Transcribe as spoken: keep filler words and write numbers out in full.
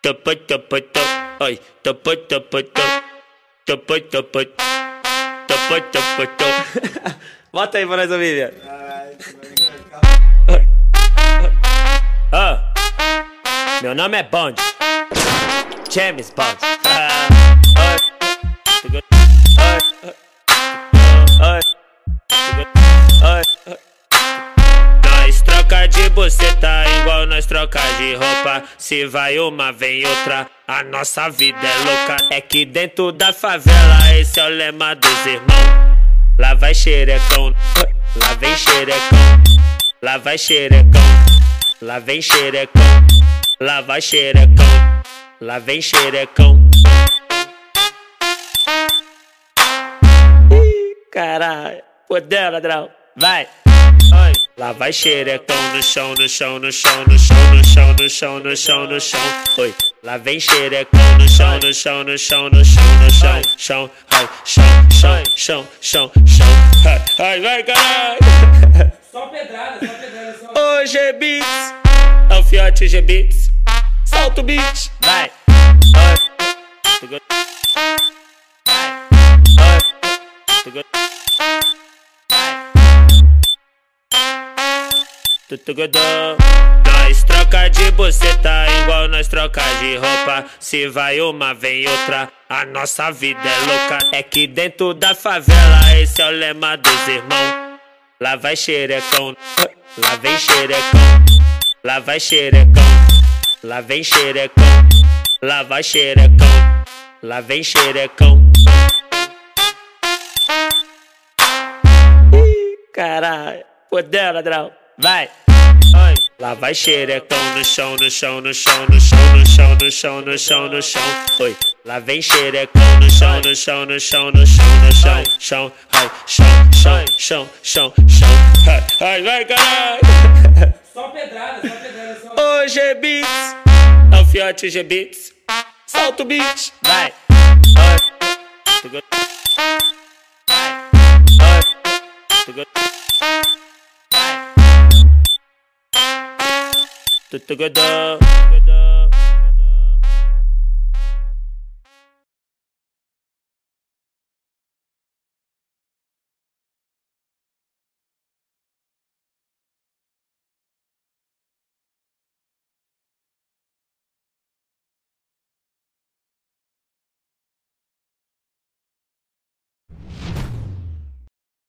tapa tapa tapa, ai, tapa tapa tapa, tapa tapa tapa tapa tapa. Bota aí pra nós ouvir, velho. Ah, meu nome é Bond, James Bond. Nós troca de buceta igual nós troca de roupa. Se vai uma, vem outra. A nossa vida é louca. É que dentro da favela esse é o lema dos irmãos. Lá vai xerecão, lá vem xerecão. Lá vai xerecão, lá vem xerecão. Lá vai xerecão, lá vem xerecão. Ih, caralho, fodeu, ladrão. Vai. Oi. Lá vai xerecão no chão, no chão, no chão, no chão, no chão, no chão, no chão, no chão. Oi. Lá vem xerecão no chão, no chão, no chão, no chão, no chão, chão, ai, chão, chão, chão, chão, chão. Ai, vai, caralho. Só pedrada, só pedrada, só. Ô, G-Beats, é o fiote G-Beats. Solta o beat, vai. Vai. Nós troca de buceta igual nós troca de roupa. Se vai uma, vem outra. A nossa vida é louca. É que dentro da favela esse é o lema dos irmãos. Lá vai xerecão, lá vem xerecão. Lá vai xerecão, lá vem xerecão. Lá vai xerecão, lá vem xerecão. Ih, caralho, fodeu, ladrão. Vai. Oi. Lá vai xerecão no chão, no chão, no chão, no chão, no chão, no chão, no chão, no chão. Oi. Lá vem xerecão no chão, no chão, no chão, no chão, no chão, chão, ai, chão, chão, chão, chão, chão. Ai, vai, caralho. Só pedrada, só pedrada, só. Ô, G-Beats, é o fiote G-Beats. Solta o beat, vai. Vai. Tudo